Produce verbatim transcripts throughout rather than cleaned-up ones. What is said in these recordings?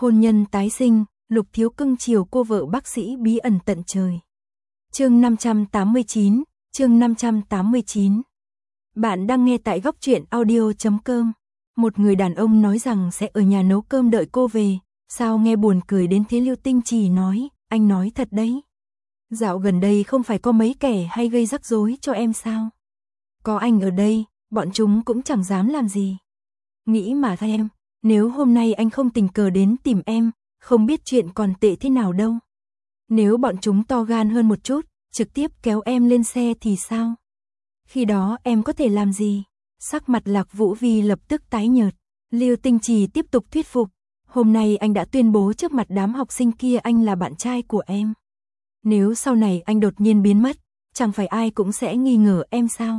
Hôn nhân tái sinh, Lục Thiếu cưng chiều cô vợ bác sĩ bí ẩn tận trời. Chương năm trăm tám mươi chín, chương năm trăm tám mươi chín. Bạn đang nghe tại góc truyện audio chấm com. Một người đàn ông nói rằng sẽ ở nhà nấu cơm đợi cô về, sao nghe buồn cười đến thế. Lưu Tinh Trì nói, anh nói thật đấy. Dạo gần đây không phải có mấy kẻ hay gây rắc rối cho em sao? Có anh ở đây, bọn chúng cũng chẳng dám làm gì. Nghĩ mà thay em, nếu hôm nay anh không tình cờ đến tìm em, không biết chuyện còn tệ thế nào đâu. Nếu bọn chúng to gan hơn một chút, trực tiếp kéo em lên xe thì sao? Khi đó em có thể làm gì? Sắc mặt Lạc Vũ Vi lập tức tái nhợt. Lưu Tinh Trì tiếp tục thuyết phục. Hôm nay anh đã tuyên bố trước mặt đám học sinh kia anh là bạn trai của em. Nếu sau này anh đột nhiên biến mất, chẳng phải ai cũng sẽ nghi ngờ em sao?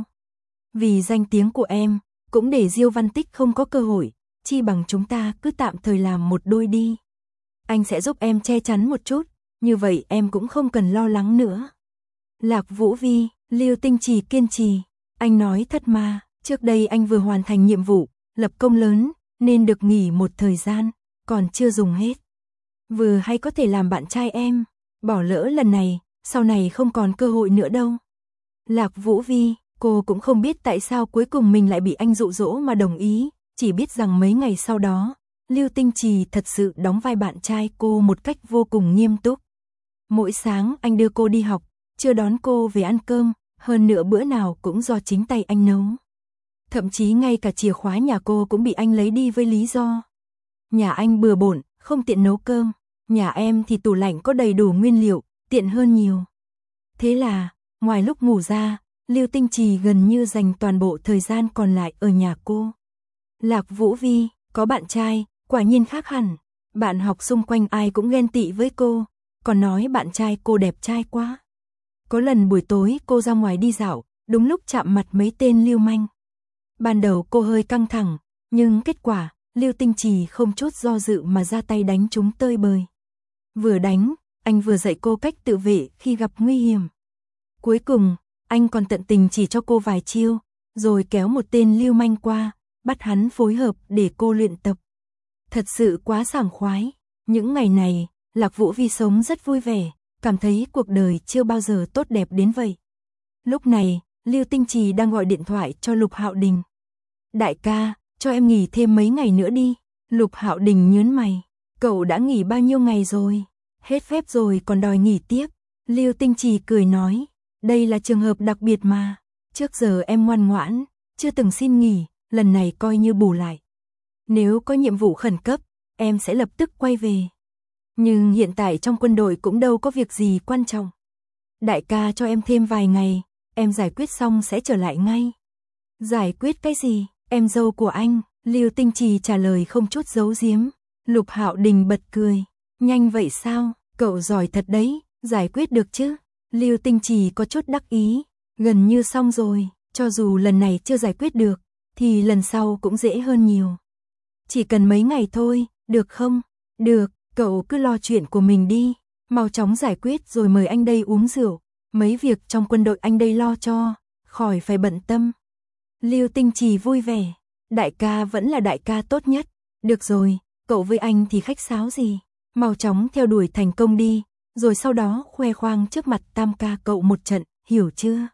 Vì danh tiếng của em, cũng để Diêu Văn Tích không có cơ hội, chi bằng chúng ta cứ tạm thời làm một đôi đi. Anh sẽ giúp em che chắn một chút, như vậy em cũng không cần lo lắng nữa. Lạc Vũ Vi, Lưu Tinh Trì kiên trì, anh nói thật mà, trước đây anh vừa hoàn thành nhiệm vụ, lập công lớn, nên được nghỉ một thời gian, còn chưa dùng hết. Vừa hay có thể làm bạn trai em, bỏ lỡ lần này, sau này không còn cơ hội nữa đâu. Lạc Vũ Vi, cô cũng không biết tại sao cuối cùng mình lại bị anh dụ dỗ mà đồng ý, chỉ biết rằng mấy ngày sau đó, Lưu Tinh Trì thật sự đóng vai bạn trai cô một cách vô cùng nghiêm túc. Mỗi sáng anh đưa cô đi học, chưa đón cô về ăn cơm, hơn nữa bữa nào cũng do chính tay anh nấu. Thậm chí ngay cả chìa khóa nhà cô cũng bị anh lấy đi với lý do nhà anh bừa bộn, không tiện nấu cơm, nhà em thì tủ lạnh có đầy đủ nguyên liệu, tiện hơn nhiều. Thế là, ngoài lúc ngủ ra, Lưu Tinh Trì gần như dành toàn bộ thời gian còn lại ở nhà cô. Lạc Vũ Vi, có bạn trai, quả nhiên khác hẳn. Bạn học xung quanh ai cũng ghen tị với cô, còn nói bạn trai cô đẹp trai quá. Có lần buổi tối cô ra ngoài đi dạo, đúng lúc chạm mặt mấy tên lưu manh. Ban đầu cô hơi căng thẳng, nhưng kết quả, Lưu Tinh Trì không chút do dự mà ra tay đánh chúng tơi bời. Vừa đánh, anh vừa dạy cô cách tự vệ khi gặp nguy hiểm. Cuối cùng, anh còn tận tình chỉ cho cô vài chiêu, rồi kéo một tên lưu manh qua, bắt hắn phối hợp để cô luyện tập. Thật sự quá sảng khoái. Những ngày này, Lạc Vũ Vi sống rất vui vẻ, cảm thấy cuộc đời chưa bao giờ tốt đẹp đến vậy. Lúc này, Lưu Tinh Trì đang gọi điện thoại cho Lục Hạo Đình. Đại ca, cho em nghỉ thêm mấy ngày nữa đi. Lục Hạo Đình nhớn mày. Cậu đã nghỉ bao nhiêu ngày rồi? Hết phép rồi còn đòi nghỉ tiếp. Lưu Tinh Trì cười nói. Đây là trường hợp đặc biệt mà. Trước giờ em ngoan ngoãn, chưa từng xin nghỉ, lần này coi như bù lại. Nếu có nhiệm vụ khẩn cấp, em sẽ lập tức quay về. Nhưng hiện tại trong quân đội cũng đâu có việc gì quan trọng. Đại ca cho em thêm vài ngày, em giải quyết xong sẽ trở lại ngay. Giải quyết cái gì? Em dâu của anh, Lưu Tinh Trì trả lời không chút giấu giếm. Lục Hạo Đình bật cười. Nhanh vậy sao? Cậu giỏi thật đấy, giải quyết được chứ? Lưu Tinh Trì có chút đắc ý. Gần như xong rồi, cho dù lần này chưa giải quyết được, thì lần sau cũng dễ hơn nhiều. Chỉ cần mấy ngày thôi, được không? Được, cậu cứ lo chuyện của mình đi, mau chóng giải quyết rồi mời anh đây uống rượu, mấy việc trong quân đội anh đây lo cho, khỏi phải bận tâm. Lưu Tinh Trì vui vẻ, đại ca vẫn là đại ca tốt nhất, được rồi, cậu với anh thì khách sáo gì, mau chóng theo đuổi thành công đi, rồi sau đó khoe khoang trước mặt tam ca cậu một trận, hiểu chưa?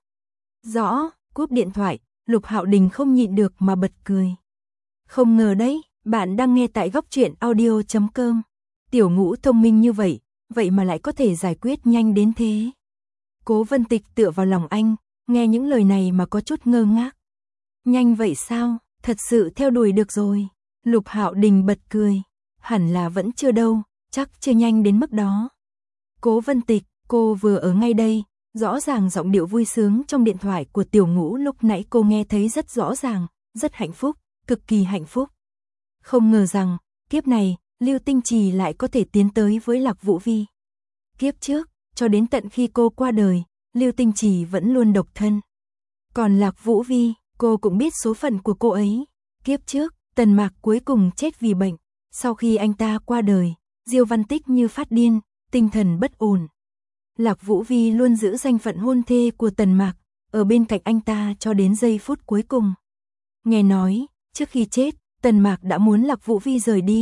Rõ, cúp điện thoại, Lục Hạo Đình không nhịn được mà bật cười. Không ngờ đấy, bạn đang nghe tại góc truyện audio chấm com. Tiểu Ngũ thông minh như vậy, vậy mà lại có thể giải quyết nhanh đến thế. Cố Vân Tịch tựa vào lòng anh, nghe những lời này mà có chút ngơ ngác. Nhanh vậy sao, thật sự theo đuổi được rồi. Lục Hạo Đình bật cười, hẳn là vẫn chưa đâu, chắc chưa nhanh đến mức đó. Cố Vân Tịch, cô vừa ở ngay đây, rõ ràng giọng điệu vui sướng trong điện thoại của Tiểu Ngũ lúc nãy cô nghe thấy rất rõ ràng, rất hạnh phúc, cực kỳ hạnh phúc. Không ngờ rằng, kiếp này, Lưu Tinh Trì lại có thể tiến tới với Lạc Vũ Vi. Kiếp trước, cho đến tận khi cô qua đời, Lưu Tinh Trì vẫn luôn độc thân. Còn Lạc Vũ Vi, cô cũng biết số phận của cô ấy. Kiếp trước, Tần Mạc cuối cùng chết vì bệnh. Sau khi anh ta qua đời, Diêu Văn Tích như phát điên, tinh thần bất ổn. Lạc Vũ Vi luôn giữ danh phận hôn thê của Tần Mạc, ở bên cạnh anh ta cho đến giây phút cuối cùng. Nghe nói, trước khi chết, Tần Mạc đã muốn Lạc Vũ Vi rời đi,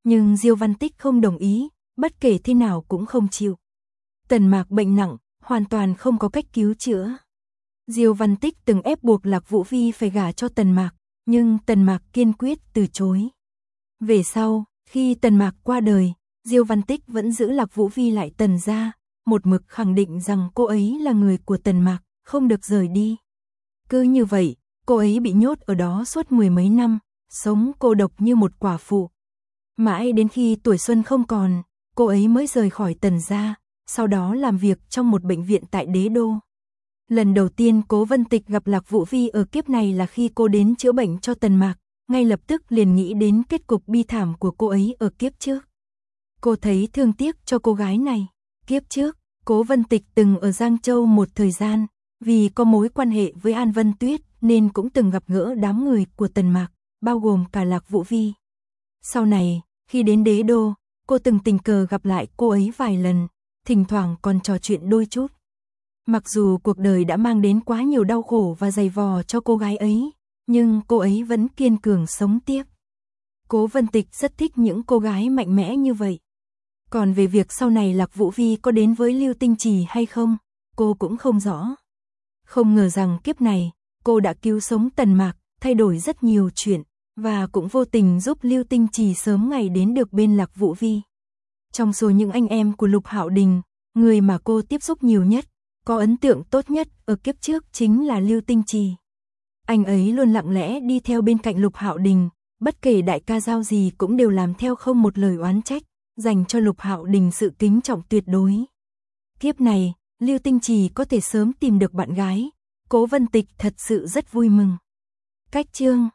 Nhưng Diêu Văn Tích không đồng ý, bất kể thế nào cũng không chịu. Tần Mạc bệnh nặng, hoàn toàn không có cách cứu chữa. Diêu Văn Tích từng ép buộc Lạc Vũ Vi phải gả cho Tần Mạc, nhưng Tần Mạc kiên quyết từ chối. Về sau, khi Tần Mạc qua đời, Diêu Văn Tích vẫn giữ Lạc Vũ Vi lại Tần gia, một mực khẳng định rằng cô ấy là người của Tần Mạc, không được rời đi. Cứ như vậy, cô ấy bị nhốt ở đó suốt mười mấy năm, sống cô độc như một quả phụ. Mãi đến khi tuổi xuân không còn, cô ấy mới rời khỏi Tần gia, sau đó làm việc trong một bệnh viện tại Đế Đô. Lần đầu tiên Cố Vân Tịch gặp Lạc Vũ Vi ở kiếp này là khi cô đến chữa bệnh cho Tần Mạc, ngay lập tức liền nghĩ đến kết cục bi thảm của cô ấy ở kiếp trước. Cô thấy thương tiếc cho cô gái này. Kiếp trước, Cố Vân Tịch từng ở Giang Châu một thời gian, vì có mối quan hệ với An Vân Tuyết nên cũng từng gặp gỡ đám người của Tần Mạc, bao gồm cả Lạc Vũ Vi. Sau này, khi đến Đế Đô, cô từng tình cờ gặp lại cô ấy vài lần, thỉnh thoảng còn trò chuyện đôi chút. Mặc dù cuộc đời đã mang đến quá nhiều đau khổ và dày vò cho cô gái ấy, nhưng cô ấy vẫn kiên cường sống tiếp. Cố Vân Tịch rất thích những cô gái mạnh mẽ như vậy. Còn về việc sau này Lạc Vũ Vi có đến với Lưu Tinh Trì hay không, cô cũng không rõ. Không ngờ rằng kiếp này, cô đã cứu sống Tần Mạc, thay đổi rất nhiều chuyện, và cũng vô tình giúp Lưu Tinh Trì sớm ngày đến được bên Lạc Vũ Vi. Trong số những anh em của Lục Hạo Đình, người mà cô tiếp xúc nhiều nhất, có ấn tượng tốt nhất ở kiếp trước chính là Lưu Tinh Trì. Anh ấy luôn lặng lẽ đi theo bên cạnh Lục Hạo Đình, bất kể đại ca giao gì cũng đều làm theo không một lời oán trách, dành cho Lục Hạo Đình sự kính trọng tuyệt đối. Kiếp này, Lưu Tinh Trì có thể sớm tìm được bạn gái, Cố Vân Tịch thật sự rất vui mừng. Cách chương